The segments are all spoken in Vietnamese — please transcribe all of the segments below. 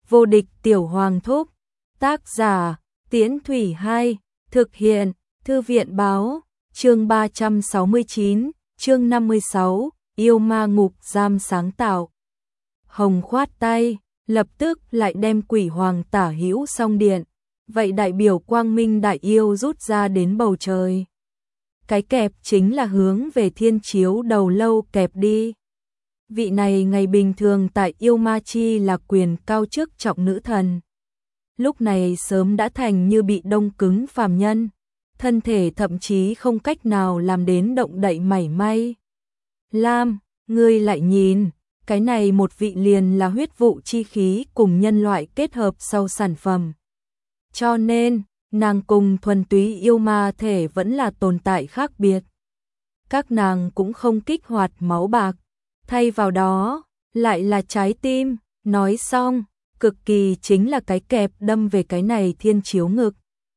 Vô địch tiểu hoàng thúc. Tác giả, Tiễn Thủy 2, thực hiện, Thư viện báo, chương 369, chương 56, yêu ma ngục giam sáng tạo. Hồng khoát tay, lập tức lại đem quỷ hoàng tả hữu song điện, vậy đại biểu quang minh đại yêu rút ra đến bầu trời. Cái kẹp chính là hướng về thiên chiếu đầu lâu kẹp đi. Vị này ngày bình thường tại yêu ma chi là quyền cao chức trọng nữ thần. Lúc này sớm đã thành như bị đông cứng phàm nhân, thân thể thậm chí không cách nào làm đến động đậy mảy may. Lam, ngươi lại nhìn, cái này một vị liền là huyết vụ chi khí cùng nhân loại kết hợp sau sản phẩm. Cho nên, nàng cùng thuần túy yêu ma thể vẫn là tồn tại khác biệt. Các nàng cũng không kích hoạt máu bạc, thay vào đó, lại là trái tim, nói xong, cực kỳ chính là cái kẹp đâm về cái này thiên chiếu ngực.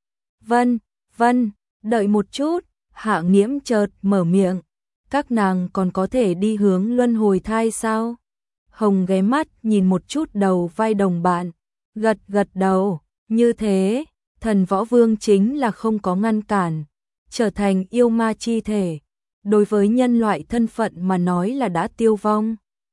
Vân, đợi một chút, Hạ Nghiễm chợt mở miệng, các nàng còn có thể đi hướng luân hồi thai sao? Hồng ghé mắt nhìn một chút đầu vai đồng bạn, gật đầu, như thế, thần võ vương chính là không có ngăn cản, trở thành yêu ma chi thể. Đối với nhân loại thân phận mà nói là đã tiêu vong.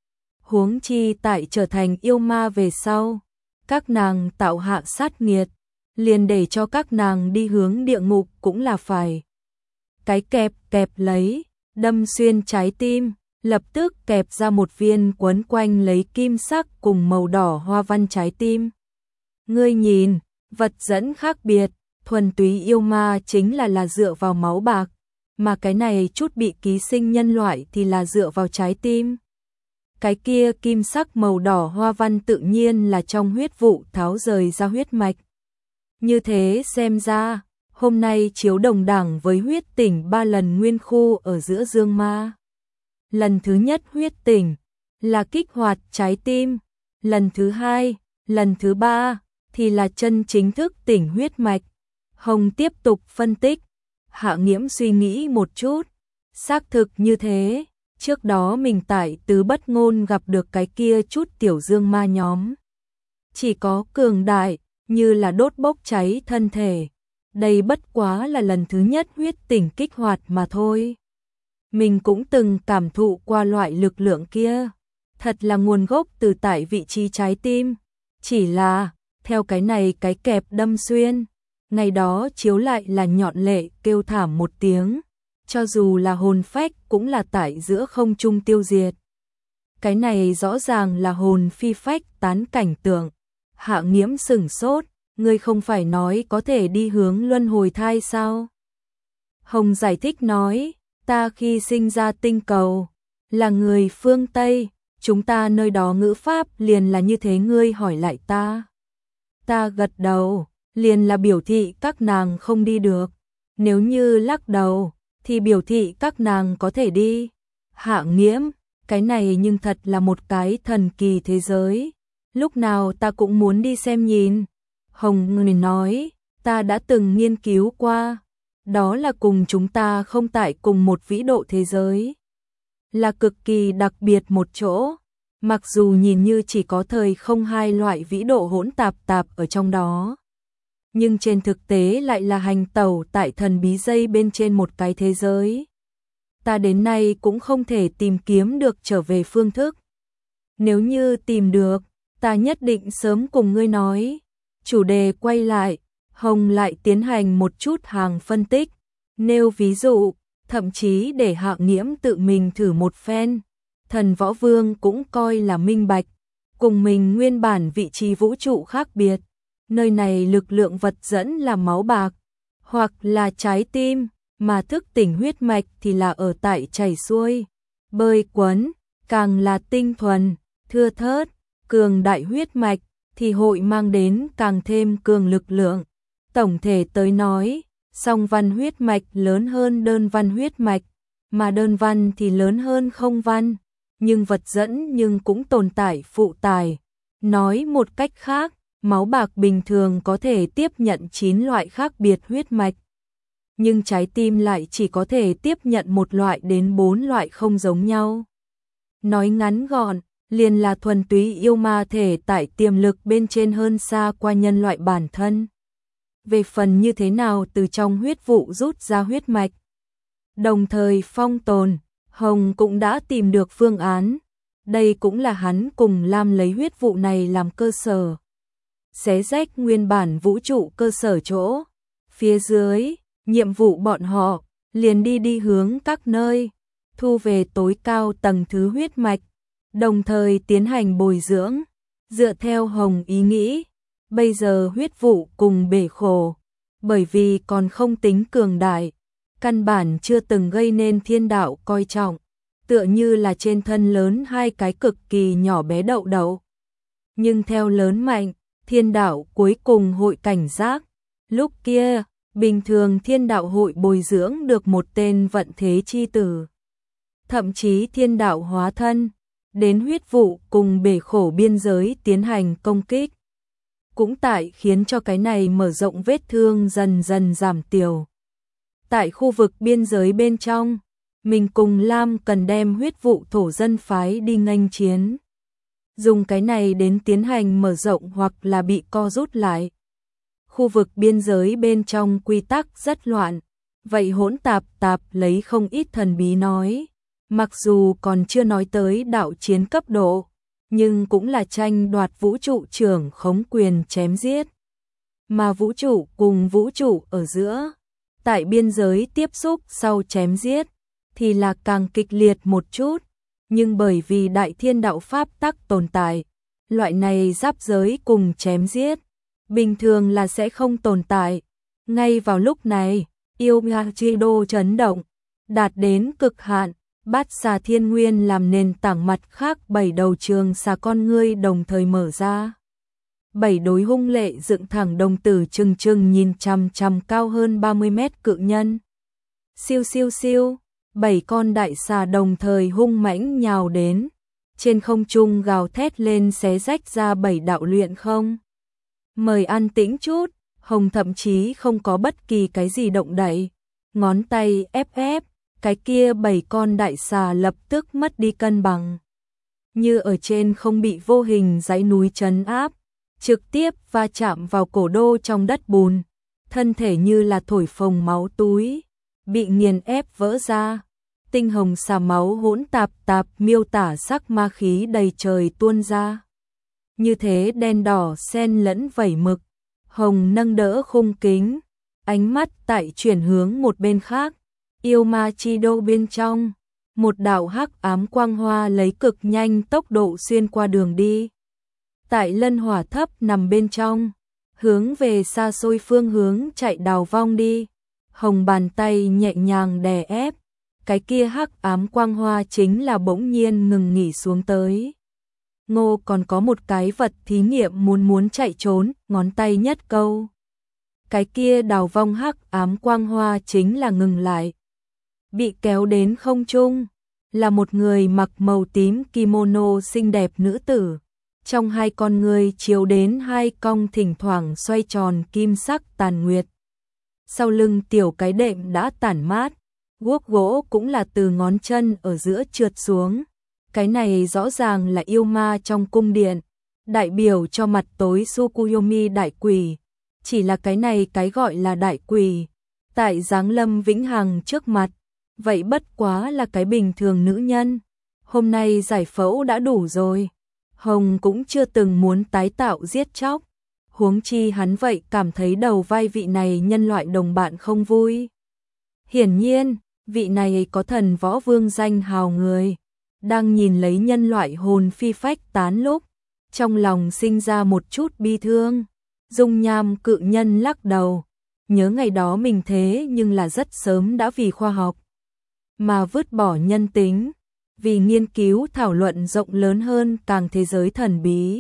Huống chi tại trở thành yêu ma về sau, các nàng tạo hạ sát nghiệt, liền để cho các nàng đi hướng địa ngục cũng là phải. Cái kẹp lấy, đâm xuyên trái tim, lập tức kẹp ra một viên quấn quanh lấy kim sắc cùng màu đỏ hoa văn trái tim. Ngươi nhìn, vật dẫn khác biệt, thuần túy yêu ma chính là dựa vào máu bạc, mà cái này chút bị ký sinh nhân loại thì là dựa vào trái tim. Cái kia kim sắc màu đỏ hoa văn tự nhiên là trong huyết vụ tháo rời ra huyết mạch. Như thế xem ra, hôm nay chiếu đồng đẳng với huyết tỉnh 3 lần nguyên khu ở giữa dương ma. Lần thứ nhất huyết tỉnh là kích hoạt trái tim, lần thứ hai, lần thứ ba thì là chân chính thức tỉnh huyết mạch. Hồng tiếp tục phân tích. Hạ Nghiễm suy nghĩ một chút, xác thực như thế, trước đó mình tại Tứ Bất Ngôn gặp được cái kia chút tiểu dương ma nhóm. Chỉ có cường đại, như là đốt bốc cháy thân thể, đây bất quá là lần thứ nhất huyết tỉnh kích hoạt mà thôi. Mình cũng từng cảm thụ qua loại lực lượng kia, thật là nguồn gốc từ tại vị trí trái tim, chỉ là, theo cái này cái kẹp đâm xuyên. Ngày đó chiếu lại là nhọn lệ kêu thảm một tiếng, cho dù là hồn phách cũng là tại giữa không trung tiêu diệt. Cái này rõ ràng là hồn phi phách tán cảnh tượng. Hạ Nghiễm sửng sốt, ngươi không phải nói có thể đi hướng luân hồi thai sao? Hồng giải thích nói, ta khi sinh ra tinh cầu, là người phương Tây, chúng ta nơi đó ngữ pháp liền là như thế, ngươi hỏi lại ta. Ta gật đầu. Liền là biểu thị các nàng không đi được, nếu như lắc đầu, thì biểu thị các nàng có thể đi. Hạ Nghiễm, cái này nhưng thật là một cái thần kỳ thế giới, lúc nào ta cũng muốn đi xem nhìn. Hồng người nói, ta đã từng nghiên cứu qua, đó là cùng chúng ta không tại cùng một vĩ độ thế giới, là cực kỳ đặc biệt một chỗ, mặc dù nhìn như chỉ có thời không hai loại vĩ độ hỗn tạp ở trong đó. Nhưng trên thực tế lại là hành tẩu tại thần bí dây bên trên một cái thế giới. Ta đến nay cũng không thể tìm kiếm được trở về phương thức. Nếu như tìm được, ta nhất định sớm cùng ngươi nói. Chủ đề quay lại, Hồng lại tiến hành một chút hàng phân tích, nêu ví dụ, thậm chí để Hạ Nghiễm tự mình thử một phen. Thần Võ Vương cũng coi là minh bạch, cùng mình nguyên bản vị trí vũ trụ khác biệt. Nơi này lực lượng vật dẫn là máu bạc, hoặc là trái tim, mà thức tỉnh huyết mạch thì là ở tại chảy xuôi, bơi quấn, càng là tinh thuần, thưa thớt, cường đại huyết mạch, thì hội mang đến càng thêm cường lực lượng. Tổng thể tới nói, song văn huyết mạch lớn hơn đơn văn huyết mạch, mà đơn văn thì lớn hơn không văn, nhưng vật dẫn nhưng cũng tồn tại phụ tải. Nói một cách khác, máu bạc bình thường có thể tiếp nhận 9 loại khác biệt huyết mạch, nhưng trái tim lại chỉ có thể tiếp nhận một loại đến 4 loại không giống nhau. Nói ngắn gọn, liền là thuần túy yêu ma thể tại tiềm lực bên trên hơn xa qua nhân loại bản thân. Về phần như thế nào từ trong huyết vụ rút ra huyết mạch, đồng thời phong tồn, Hồng cũng đã tìm được phương án. Đây cũng là hắn cùng Lam lấy huyết vụ này làm cơ sở, xé rách nguyên bản vũ trụ cơ sở chỗ. Phía dưới, nhiệm vụ bọn họ liền đi hướng các nơi, thu về tối cao tầng thứ huyết mạch, đồng thời tiến hành bồi dưỡng. Dựa theo Hồng ý nghĩ, bây giờ huyết vụ cùng bể khổ, bởi vì còn không tính cường đại, căn bản chưa từng gây nên thiên đạo coi trọng, tựa như là trên thân lớn hai cái cực kỳ nhỏ bé đậu đậu. Nhưng theo lớn mạnh, thiên đạo cuối cùng hội cảnh giác. Lúc kia, bình thường thiên đạo hội bồi dưỡng được một tên vận thế chi tử. Thậm chí thiên đạo hóa thân, đến huyết vụ cùng bể khổ biên giới tiến hành công kích. Cũng tại khiến cho cái này mở rộng vết thương dần dần giảm thiểu. Tại khu vực biên giới bên trong, mình cùng Lam cần đem huyết vụ thổ dân phái đi nghênh chiến. Dùng cái này đến tiến hành mở rộng hoặc là bị co rút lại. Khu vực biên giới bên trong quy tắc rất loạn, vậy hỗn tạp lấy không ít thần bí nói. Mặc dù còn chưa nói tới đạo chiến cấp độ, nhưng cũng là tranh đoạt vũ trụ trưởng khống quyền chém giết. Mà vũ trụ cùng vũ trụ ở giữa, tại biên giới tiếp xúc sau chém giết, thì là càng kịch liệt một chút. Nhưng bởi vì đại thiên đạo pháp tắc tồn tại, loại này giáp giới cùng chém giết, bình thường là sẽ không tồn tại. Ngay vào lúc này, yêu ma chi đô chấn động, đạt đến cực hạn. Bát xà thiên nguyên làm nền tảng mặt khác 7 đầu trường xà con ngươi đồng thời mở ra. 7 đối hung lệ dựng thẳng đồng tử trừng trừng nhìn chằm chằm cao hơn 30 mét cự nhân. Siêu siêu siêu, 7 con đại xà đồng thời hung mãnh nhào đến. Trên không trung gào thét lên xé rách ra 7 đạo luyện không. Mời an tĩnh chút, Hồng thậm chí không có bất kỳ cái gì động đậy. Ngón tay ép ép. Cái kia 7 con đại xà lập tức mất đi cân bằng. Như ở trên không bị vô hình dãy núi trấn áp, trực tiếp va chạm vào cổ đô trong đất bùn. Thân thể như là thổi phồng máu túi, bị nghiền ép vỡ ra. Tinh hồng xà máu hỗn tạp miêu tả sắc ma khí đầy trời tuôn ra. Như thế đen đỏ xen lẫn vẩy mực. Hồng nâng đỡ khung kính, ánh mắt tại chuyển hướng một bên khác. Yêu ma chi đô bên trong, một đạo hắc ám quang hoa lấy cực nhanh tốc độ xuyên qua đường đi. Tại lân hỏa thấp nằm bên trong, hướng về xa xôi phương hướng chạy đào vong đi. Hồng bàn tay nhẹ nhàng đè ép, cái kia hắc ám quang hoa chính là bỗng nhiên ngừng nghỉ xuống tới. Ngô còn có một cái vật thí nghiệm muốn chạy trốn, ngón tay nhất câu. Cái kia đào vong hắc ám quang hoa chính là ngừng lại. Bị kéo đến không trung, là một người mặc màu tím kimono xinh đẹp nữ tử. Trong hai con người chiếu đến hai cong thỉnh thoảng xoay tròn kim sắc tàn nguyệt. Sau lưng tiểu cái đệm đã tản mát, guốc gỗ cũng là từ ngón chân ở giữa trượt xuống. Cái này rõ ràng là yêu ma trong cung điện, đại biểu cho mặt tối Tsukuyomi đại quỷ. Chỉ là cái này cái gọi là đại quỷ, tại giáng lâm vĩnh hằng trước mặt. Vậy bất quá là cái bình thường nữ nhân. Hôm nay giải phẫu đã đủ rồi. Hồng cũng chưa từng muốn tái tạo giết chóc. Huống chi hắn vậy cảm thấy đầu vai vị này nhân loại đồng bạn không vui. Hiển nhiên, vị này có thần võ vương danh hào người. Đang nhìn lấy nhân loại hồn phi phách tán lúc. Trong lòng sinh ra một chút bi thương. Dung nham cự nhân lắc đầu. Nhớ ngày đó mình thế nhưng là rất sớm đã vì khoa học mà vứt bỏ nhân tính, vì nghiên cứu thảo luận rộng lớn hơn càng thế giới thần bí.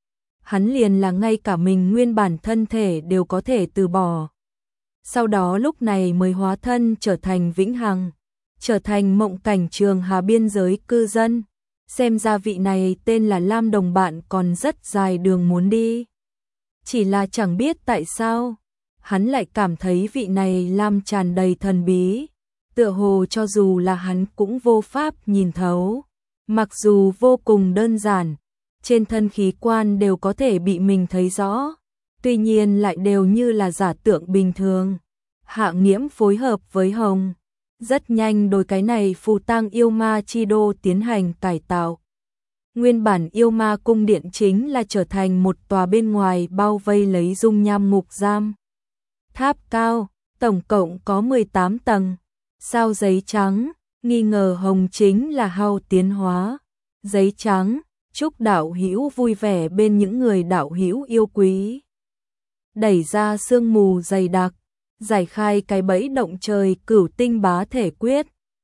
Hắn liền là ngay cả mình nguyên bản thân thể đều có thể từ bỏ. Sau đó lúc này mới hóa thân trở thành vĩnh hằng, trở thành mộng cảnh trường hà biên giới cư dân. Xem ra vị này tên là Lam đồng bạn còn rất dài đường muốn đi. Chỉ là chẳng biết tại sao, hắn lại cảm thấy vị này Lam tràn đầy thần bí. Tựa hồ cho dù là hắn cũng vô pháp nhìn thấu. Mặc dù vô cùng đơn giản, trên thân khí quan đều có thể bị mình thấy rõ, tuy nhiên lại đều như là giả tượng bình thường. Hạ Nghiễm phối hợp với Hồng, rất nhanh đối cái này phù tang yêu ma chi đô tiến hành cải tạo. Nguyên bản yêu ma cung điện chính là trở thành một tòa bên ngoài bao vây lấy dung nham ngục giam. Tháp cao, tổng cộng có 18 tầng. Sao giấy trắng, nghi ngờ Hồng chính là hao tiến hóa. Giấy trắng, chúc đạo hữu vui vẻ bên những người đạo hữu yêu quý. Đẩy ra sương mù dày đặc, giải khai cái bẫy động trời cửu tinh bá thể quyết.